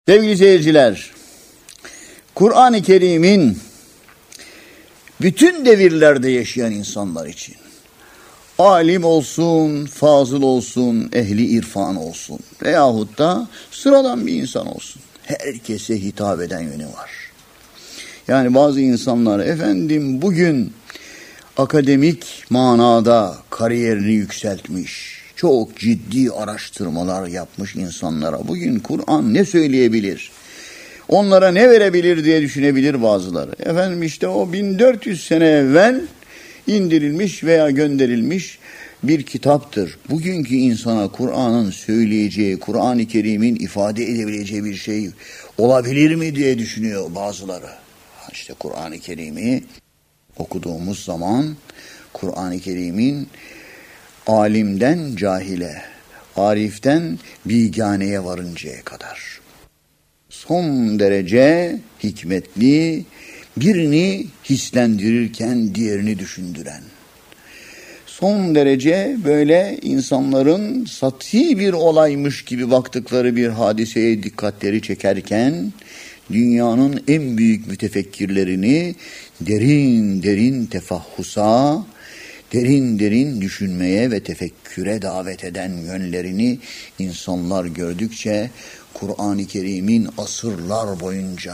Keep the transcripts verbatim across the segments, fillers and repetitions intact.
Sevgili seyirciler, Kur'an-ı Kerim'in bütün devirlerde yaşayan insanlar için, alim olsun, fazıl olsun, ehli irfan olsun veyahut da sıradan bir insan olsun, herkese hitap eden yönü var. Yani bazı insanlar, efendim bugün akademik manada kariyerini yükseltmiş, çok ciddi araştırmalar yapmış insanlara bugün Kur'an ne söyleyebilir, onlara ne verebilir diye düşünebilir bazıları. Efendim işte o bin dört yüz sene evvel indirilmiş veya gönderilmiş bir kitaptır. Bugünkü insana Kur'an'ın söyleyeceği, Kur'an-ı Kerim'in ifade edebileceği bir şey olabilir mi diye düşünüyor bazıları. İşte Kur'an-ı Kerim'i okuduğumuz zaman Kur'an-ı Kerim'in alimden cahile, ariften bilganeye varıncaya kadar son derece hikmetli, birini hislendirirken diğerini düşündüren, son derece böyle insanların sati bir olaymış gibi baktıkları bir hadiseye dikkatleri çekerken dünyanın en büyük mütefekkirlerini derin derin tefahhusa, derin derin düşünmeye ve tefekküre davet eden yönlerini insanlar gördükçe Kur'an-ı Kerim'in asırlar boyunca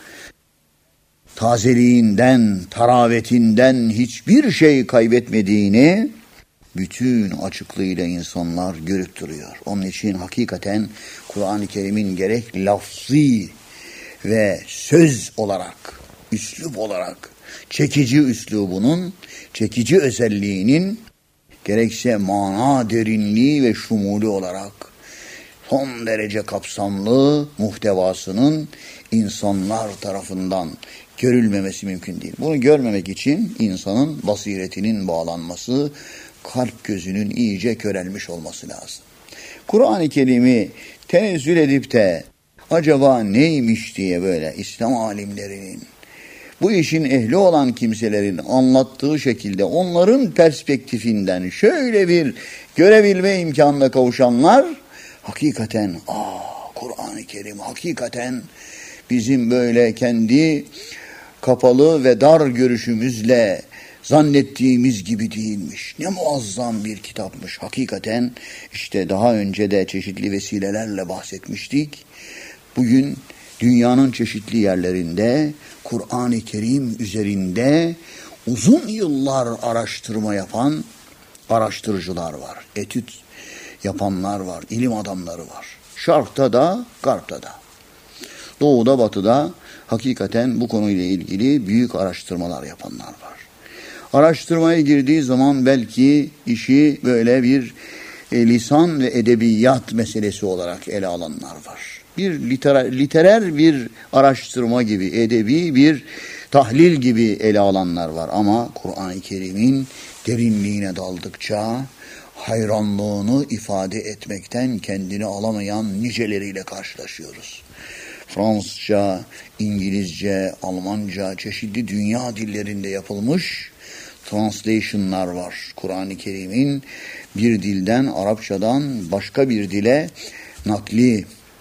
tazeliğinden, taravetinden hiçbir şey kaybetmediğini bütün açıklığıyla insanlar görüp duruyor. Onun için hakikaten Kur'an-ı Kerim'in gerek lafzi ve söz olarak, üslup olarak, çekici üslubunun, çekici özelliğinin, gerekse mana derinliği ve şumuli olarak son derece kapsamlı muhtevasının insanlar tarafından görülmemesi mümkün değil. Bunu görmemek için insanın basiretinin bağlanması, kalp gözünün iyice körelmiş olması lazım. Kur'an-ı Kerim'i tenezzül edip de acaba neymiş diye böyle İslam alimlerinin, bu işin ehli olan kimselerin anlattığı şekilde onların perspektifinden şöyle bir görebilme imkanına kavuşanlar hakikaten aa Kur'an-ı Kerim hakikaten bizim böyle kendi kapalı ve dar görüşümüzle zannettiğimiz gibi değilmiş. Ne muazzam bir kitapmış. Hakikaten işte daha önce de çeşitli vesilelerle bahsetmiştik. Bugün dünyanın çeşitli yerlerinde Kur'an-ı Kerim üzerinde uzun yıllar araştırma yapan araştırıcılar var. Etüt yapanlar var. İlim adamları var. Şark'ta da, Garp'ta da. Doğuda, Batı'da hakikaten bu konuyla ilgili büyük araştırmalar yapanlar var. Araştırmaya girdiği zaman belki işi böyle bir e, lisan ve edebiyat meselesi olarak ele alanlar var. Bir literer, literer bir araştırma gibi, edebi bir tahlil gibi ele alanlar var. Ama Kur'an-ı Kerim'in derinliğine daldıkça hayranlığını ifade etmekten kendini alamayan niceleriyle karşılaşıyoruz. Fransızca, İngilizce, Almanca, çeşitli dünya dillerinde yapılmış translation'lar var. Kur'an-ı Kerim'in bir dilden, Arapçadan başka bir dile nakli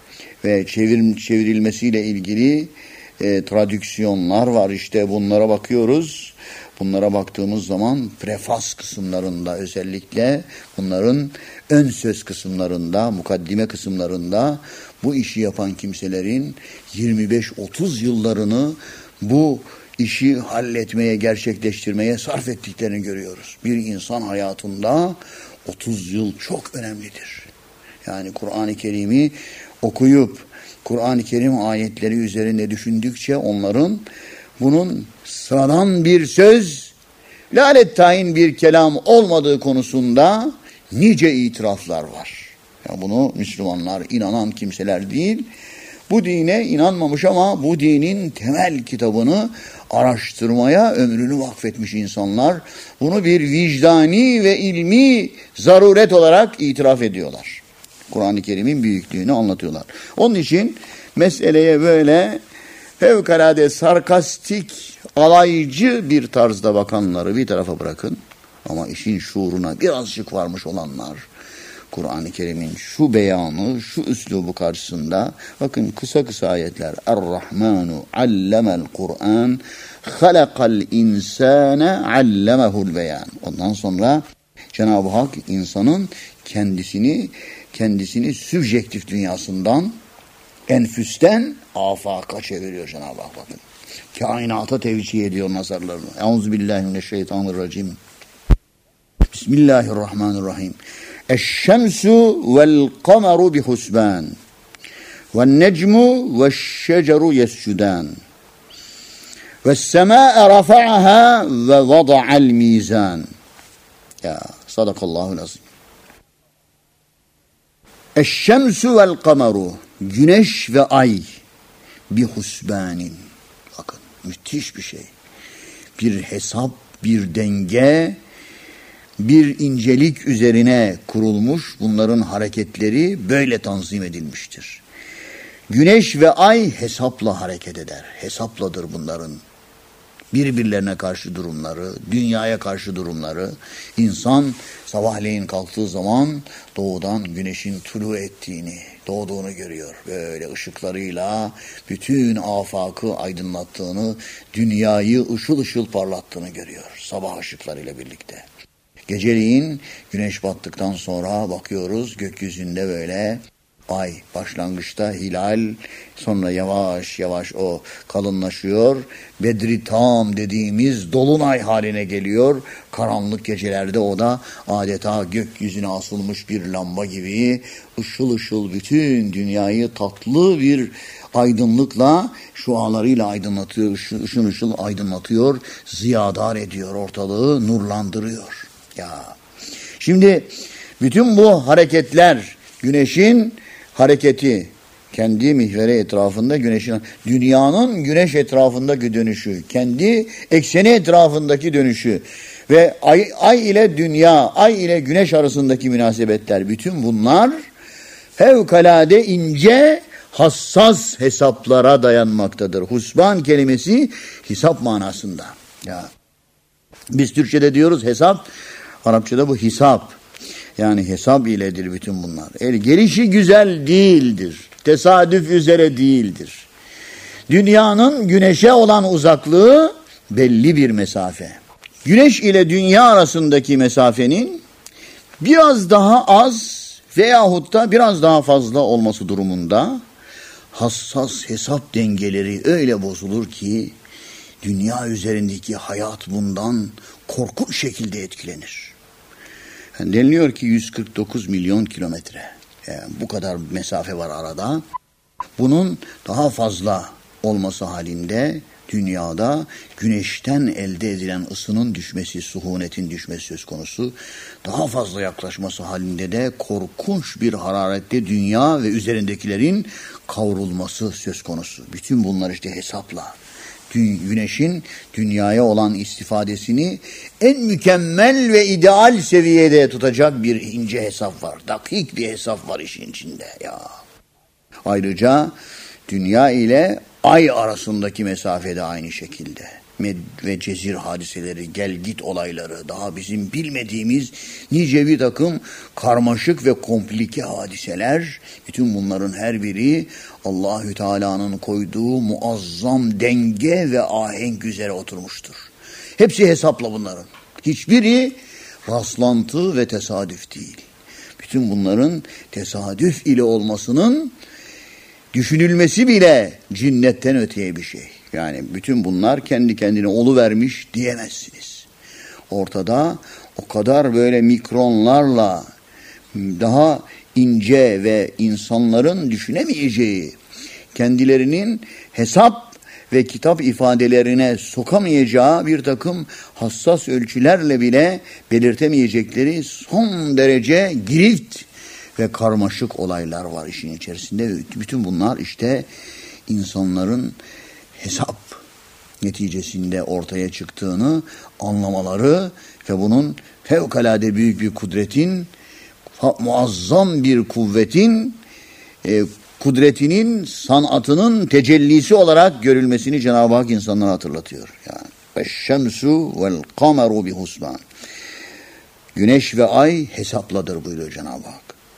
ve çevir, çevrilmesiyle ilgili e, tradüksiyonlar var. İşte bunlara bakıyoruz. Bunlara baktığımız zaman prefas kısımlarında özellikle bunların ön söz kısımlarında, mukaddime kısımlarında bu işi yapan kimselerin yirmi beş otuz yıllarını bu işi halletmeye, gerçekleştirmeye sarf ettiklerini görüyoruz. Bir insan hayatında otuz yıl çok önemlidir. Yani Kur'an-ı Kerim'i okuyup Kur'an-ı Kerim ayetleri üzerinde düşündükçe onların bunun sıradan bir söz, lalet tayin bir kelam olmadığı konusunda nice itiraflar var. Ya bunu Müslümanlar, inanan kimseler değil, bu dine inanmamış ama bu dinin temel kitabını araştırmaya ömrünü vakfetmiş insanlar bunu bir vicdani ve ilmi zaruret olarak itiraf ediyorlar. Kur'an-ı Kerim'in büyüklüğünü anlatıyorlar. Onun için meseleye böyle fevkalade sarkastik, alaycı bir tarzda bakanları bir tarafa bırakın. Ama işin şuuruna birazcık varmış olanlar, Kur'an-ı Kerim'in şu beyanı, şu üslubu karşısında bakın kısa kısa ayetler. Er-Rahmanu allemel Kur'an halakal insane allemehul beyan. Ondan sonra Cenab-ı Hak insanın kendisini kendisini sübjektif dünyasından, enfüsten afaka çeviriyor Cenab-ı Hak bakın. Kainata tevcih ediyor nazarlarını. Euzubillahimineşşeytanirracim. Bismillahirrahmanirrahim. Eşşemsu vel kameru bihusban. Ven necmu veşşeceru yescudan. Vessemâe rafa'aha ve vada'al mizan. Ya sadakallahu lazim. Eşşemsu vel kameru. Güneş ve ay bihusbanin. Bakın müthiş bir şey. Bir hesap, bir denge, bir incelik üzerine kurulmuş, bunların hareketleri böyle tanzim edilmiştir. Güneş ve ay hesapla hareket eder. Hesapladır bunların. Birbirlerine karşı durumları, dünyaya karşı durumları. İnsan sabahleyin kalktığı zaman doğudan güneşin tulu ettiğini, doğduğunu görüyor. Böyle ışıklarıyla bütün afakı aydınlattığını, dünyayı ışıl ışıl parlattığını görüyor. Sabah ışıklarıyla birlikte. Geceliğin güneş battıktan sonra bakıyoruz gökyüzünde böyle ay, başlangıçta hilal, sonra yavaş yavaş o kalınlaşıyor. Bedri tam dediğimiz dolunay haline geliyor. Karanlık gecelerde o da adeta gökyüzüne asılmış bir lamba gibi ışıl ışıl bütün dünyayı tatlı bir aydınlıkla, şualarıyla aydınlatıyor, ışın ışıl aydınlatıyor, ziyadar ediyor, ortalığı nurlandırıyor. Ya. Şimdi bütün bu hareketler, güneşin hareketi, kendi mihveri etrafında güneşin, dünyanın güneş etrafındaki dönüşü, kendi ekseni etrafındaki dönüşü ve ay, ay ile dünya, ay ile güneş arasındaki münasebetler, bütün bunlar fevkalade ince, hassas hesaplara dayanmaktadır. Husban kelimesi hesap manasında. Ya. Biz Türkçe'de diyoruz hesap, Arapçada bu hisap. Yani hesap iledir bütün bunlar. El gelişi güzel değildir. Tesadüf üzere değildir. Dünyanın güneşe olan uzaklığı belli bir mesafe. Güneş ile dünya arasındaki mesafenin biraz daha az veyahut da biraz daha fazla olması durumunda hassas hesap dengeleri öyle bozulur ki dünya üzerindeki hayat bundan korkunç şekilde etkilenir. Yani deniliyor ki yüz kırk dokuz milyon kilometre. Yani bu kadar mesafe var arada. Bunun daha fazla olması halinde dünyada güneşten elde edilen ısının düşmesi, suhunetin düşmesi söz konusu. Daha fazla yaklaşması halinde de korkunç bir hararette dünya ve üzerindekilerin kavrulması söz konusu. Bütün bunlar işte hesapla. Güneşin dünyaya olan istifadesini en mükemmel ve ideal seviyede tutacak bir ince hesap var. Dakik bir hesap var işin içinde ya. Ayrıca dünya ile ay arasındaki mesafede aynı şekilde. Med ve cezir hadiseleri, gel git olayları, daha bizim bilmediğimiz nice bir takım karmaşık ve komplike hadiseler, bütün bunların her biri Allahü Teala'nın koyduğu muazzam denge ve ahenk üzere oturmuştur. Hepsi hesapla bunların. Hiçbiri rastlantı ve tesadüf değil. Bütün bunların tesadüf ile olmasının düşünülmesi bile cinnetten öteye bir şey. Yani bütün bunlar kendi kendine oluvermiş diyemezsiniz. Ortada o kadar böyle mikronlarla daha ince ve insanların düşünemeyeceği, kendilerinin hesap ve kitap ifadelerine sokamayacağı bir takım hassas ölçülerle bile belirtemeyecekleri son derece girift ve karmaşık olaylar var işin içerisinde. Bütün bunlar işte insanların hesap neticesinde ortaya çıktığını anlamaları ve bunun fevkalade büyük bir kudretin, muazzam bir kuvvetin, e, kudretinin, sanatının tecellisi olarak görülmesini Cenab-ı Hak insanlara hatırlatıyor. Yani eşşemsu vel kameru bihusban. Güneş ve ay hesapladır buyuruyor Cenab-ı Hak.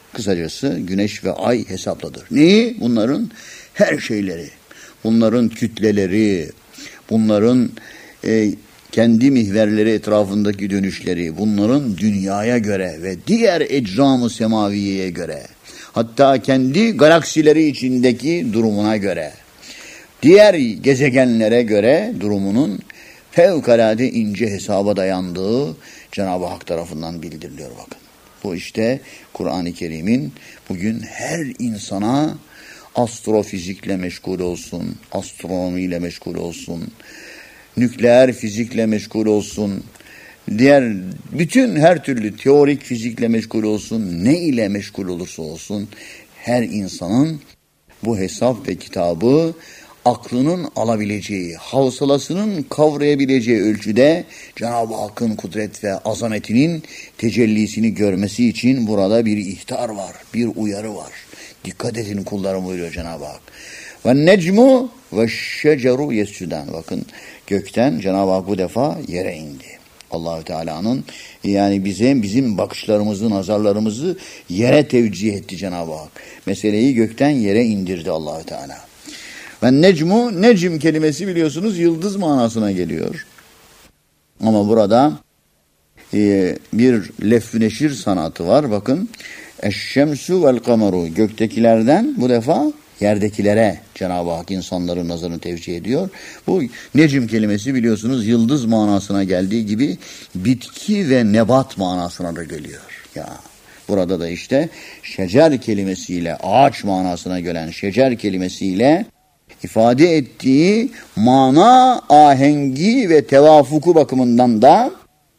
Kısacası güneş ve ay hesapladır. Neyi? Bunların her şeyleri, bunların kütleleri, bunların e, kendi mihverleri etrafındaki dönüşleri, bunların dünyaya göre ve diğer ecram-ı semaviyeye göre, hatta kendi galaksileri içindeki durumuna göre, diğer gezegenlere göre durumunun fevkalade ince hesaba dayandığı Cenab-ı Hak tarafından bildiriliyor bakın. Bu işte Kur'an-ı Kerim'in bugün her insana astrofizikle meşgul olsun, astronomiyle meşgul olsun, nükleer fizikle meşgul olsun, diğer bütün her türlü teorik fizikle meşgul olsun, ne ile meşgul olursa olsun her insanın bu hesap ve kitabı aklının alabileceği, havsalasının kavrayabileceği ölçüde Cenab-ı Hakk'ın kudret ve azametinin tecellisini görmesi için burada bir ihtar var, bir uyarı var. Dikkat edin kullarım buyuruyor Cenab-ı Hak. Ve necmu ve şeceru yescudan. Bakın gökten Cenab-ı Hak bu defa yere indi. Allah-u Teala'nın yani bize bizim bakışlarımızı, nazarlarımızı yere tevcih etti Cenab-ı Hak. Meseleyi gökten yere indirdi Allah-u Teala. Ve necmu, necim kelimesi biliyorsunuz yıldız manasına geliyor. Ama burada e, bir lef-ü neşir sanatı var. Bakın. Eşşemsu vel kameru. Göktekilerden bu defa yerdekilere Cenab-ı Hak insanların nazarını tevcih ediyor. Bu necim kelimesi biliyorsunuz yıldız manasına geldiği gibi bitki ve nebat manasına da geliyor. Ya burada da işte şecer kelimesiyle ağaç manasına gelen şecer kelimesiyle ifade ettiği mana ahengi ve tevafuku bakımından da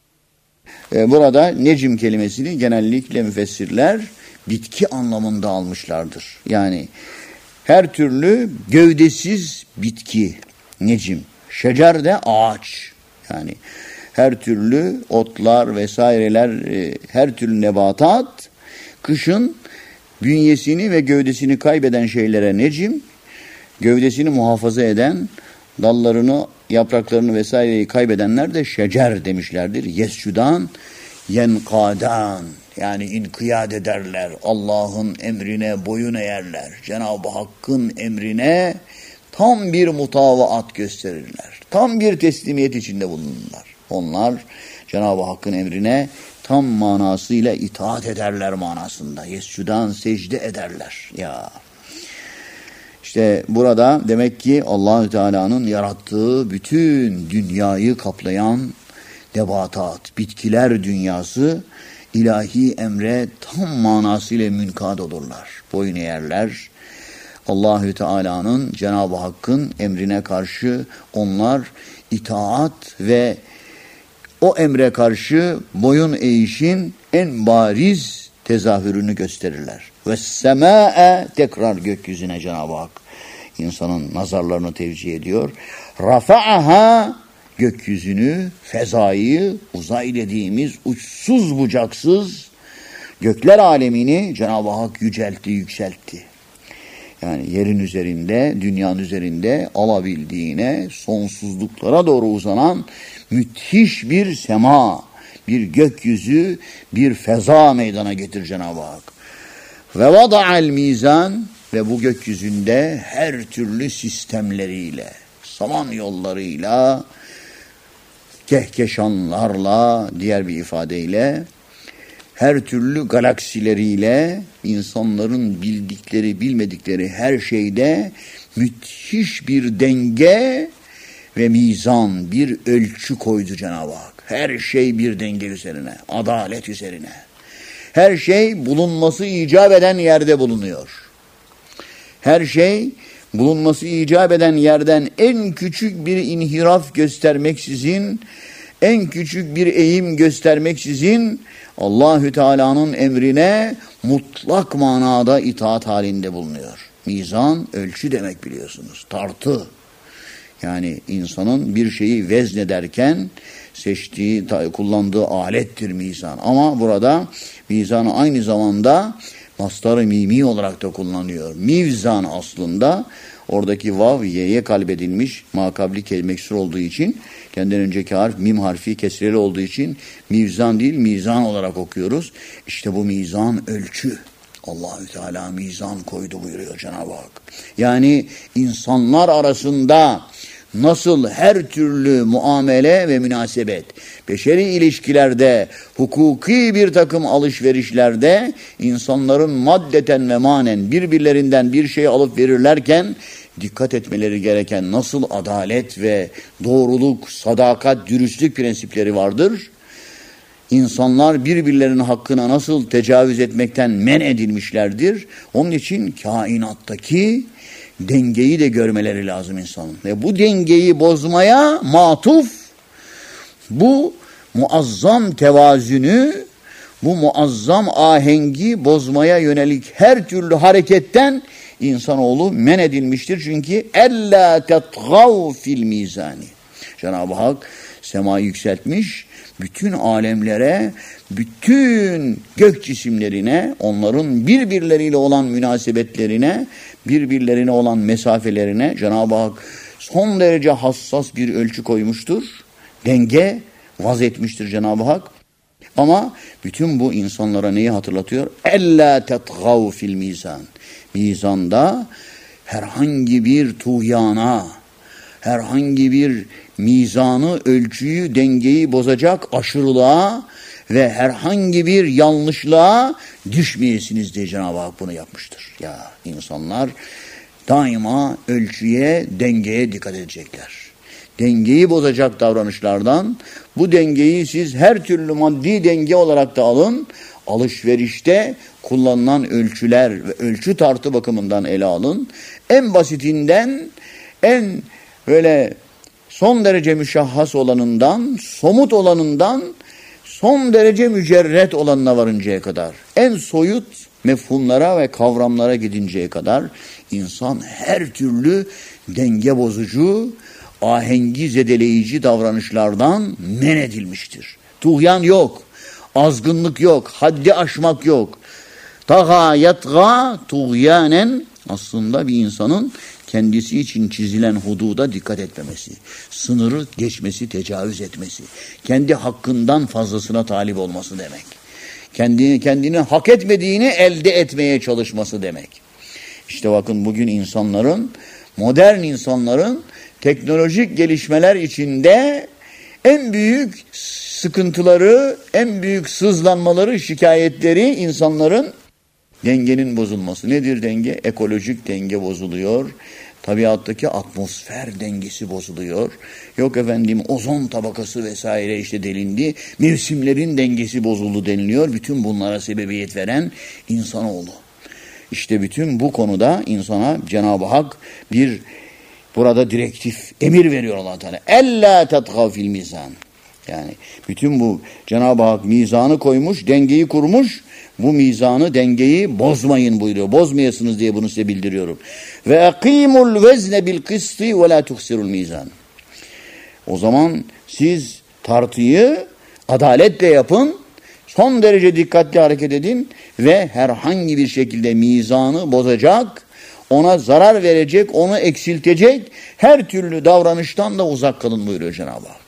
e, burada necim kelimesini genellikle müfessirler bitki anlamında almışlardır. Yani her türlü gövdesiz bitki necim, şecer de ağaç. Yani her türlü otlar vesaireler, e, her türlü nebatat kışın bünyesini ve gövdesini kaybeden şeylere necim, gövdesini muhafaza eden, dallarını, yapraklarını vesaireyi kaybedenler de şecer demişlerdir. Yescudan, yenkadan, yani inkiyat ederler. Allah'ın emrine boyun eğerler. Cenab-ı Hakk'ın emrine tam bir mutavaat gösterirler. Tam bir teslimiyet içinde bulunurlar. Onlar Cenab-ı Hakk'ın emrine tam manasıyla itaat ederler manasında. Yescudan, secde ederler. Ya İşte burada demek ki Allah-u Teala'nın yarattığı bütün dünyayı kaplayan nebatat, bitkiler dünyası ilahi emre tam manasıyla münkad olurlar. Boyun eğerler. Allah-u Teala'nın, Cenab-ı Hakk'ın emrine karşı onlar itaat ve o emre karşı boyun eğişin en bariz tezahürünü gösterirler. Ve semâe tekrar gökyüzüne Cenab-ı Hak insanın nazarlarını tevcih ediyor. Rafa'aha gökyüzünü, fezayı, uzay dediğimiz uçsuz bucaksız gökler alemini Cenab-ı Hak yüceltti, yükseltti. Yani yerin üzerinde, dünyanın üzerinde alabildiğine sonsuzluklara doğru uzanan müthiş bir sema, bir gökyüzü, bir feza meydana getir Cenab-ı Hak. Ve vada'al mizan ve bu gökyüzünde her türlü sistemleriyle, saman yollarıyla, kehkeşanlarla, diğer bir ifadeyle, her türlü galaksileriyle, insanların bildikleri, bilmedikleri her şeyde müthiş bir denge ve mizan, bir ölçü koydu Cenab-ı Hak. Her şey bir denge üzerine, adalet üzerine. Her şey bulunması icap eden yerde bulunuyor. Her şey bulunması icap eden yerden en küçük bir inhiraf göstermeksizin, en küçük bir eğim göstermeksizin Allahü Teala'nın emrine mutlak manada itaat halinde bulunuyor. Mizan ölçü demek biliyorsunuz. Tartı. Yani insanın bir şeyi veznederken seçtiği, kullandığı alettir mizan. Ama burada mizanı aynı zamanda mastar-ı mimi olarak da kullanıyor. Mivzan aslında oradaki vav y'ye kalbedilmiş, makabli kelimesi olduğu için, kendinden önceki harf mim harfi kesreli olduğu için mivzan değil mizan olarak okuyoruz. İşte bu mizan ölçü. Allahü Teala mizan koydu buyuruyor Cenab-ı Hak. Yani insanlar arasında nasıl her türlü muamele ve münasebet, beşeri ilişkilerde, hukuki bir takım alışverişlerde insanların maddeten ve manen birbirlerinden bir şey alıp verirlerken dikkat etmeleri gereken nasıl adalet ve doğruluk, sadakat, dürüstlük prensipleri vardır. İnsanlar birbirlerinin hakkına nasıl tecavüz etmekten men edilmişlerdir. Onun için kainattaki dengeyi de görmeleri lazım insanın. Ve bu dengeyi bozmaya matuf, bu muazzam tevazünü, bu muazzam ahengi bozmaya yönelik her türlü hareketten insanoğlu men edilmiştir. Çünkü ella tetgav fil mizani. Cenab-ı Hak semayı yükseltmiş, bütün alemlere, bütün gök cisimlerine, onların birbirleriyle olan münasebetlerine, birbirlerine olan mesafelerine Cenab-ı Hak son derece hassas bir ölçü koymuştur. Denge vaz etmiştir Cenab-ı Hak. Ama bütün bu insanlara neyi hatırlatıyor? Ella tetgav fil mizan. Mizanda herhangi bir tuğyana, herhangi bir mizanı, ölçüyü, dengeyi bozacak aşırılığa ve herhangi bir yanlışlığa düşmeyesiniz diye Cenab-ı Hak bunu yapmıştır. Ya insanlar daima ölçüye, dengeye dikkat edecekler. Dengeyi bozacak davranışlardan, bu dengeyi siz her türlü maddi denge olarak da alın, alışverişte kullanılan ölçüler ve ölçü tartı bakımından ele alın. En basitinden, en böyle son derece müşahhas olanından, somut olanından, son derece mücerret olanına varıncaya kadar, en soyut mefhumlara ve kavramlara gidinceye kadar insan her türlü denge bozucu, ahengi zedeleyici davranışlardan men edilmiştir. Tuğyan yok, azgınlık yok, haddi aşmak yok. Taga yatga tuğyanen, aslında bir insanın kendisi için çizilen hududa dikkat etmemesi, sınırı geçmesi, tecavüz etmesi, kendi hakkından fazlasına talip olması demek. Kendini, kendini hak etmediğini elde etmeye çalışması demek. İşte bakın bugün insanların, modern insanların teknolojik gelişmeler içinde en büyük sıkıntıları, en büyük sızlanmaları, şikayetleri insanların dengenin bozulması. Nedir denge? Ekolojik denge bozuluyor. Tabiattaki atmosfer dengesi bozuluyor. Yok efendim ozon tabakası vesaire işte delindi. Mevsimlerin dengesi bozuldu deniliyor. Bütün bunlara sebebiyet veren insanoğlu. İşte bütün bu konuda insana Cenab-ı Hak bir burada direktif, emir veriyor Allah Teala. Ella tetgav fil mizan. Yani bütün bu Cenab-ı Hak mizanı koymuş, dengeyi kurmuş. Bu mizanı, dengeyi bozmayın buyuruyor. Bozmayasınız diye bunu size bildiriyorum. Ve ekimul vezne bil kısti ve la tuhsirul mizan. O zaman siz tartıyı adaletle yapın, son derece dikkatli hareket edin ve herhangi bir şekilde mizanı bozacak, ona zarar verecek, onu eksiltecek her türlü davranıştan da uzak kalın buyuruyor Cenab-ı Hak.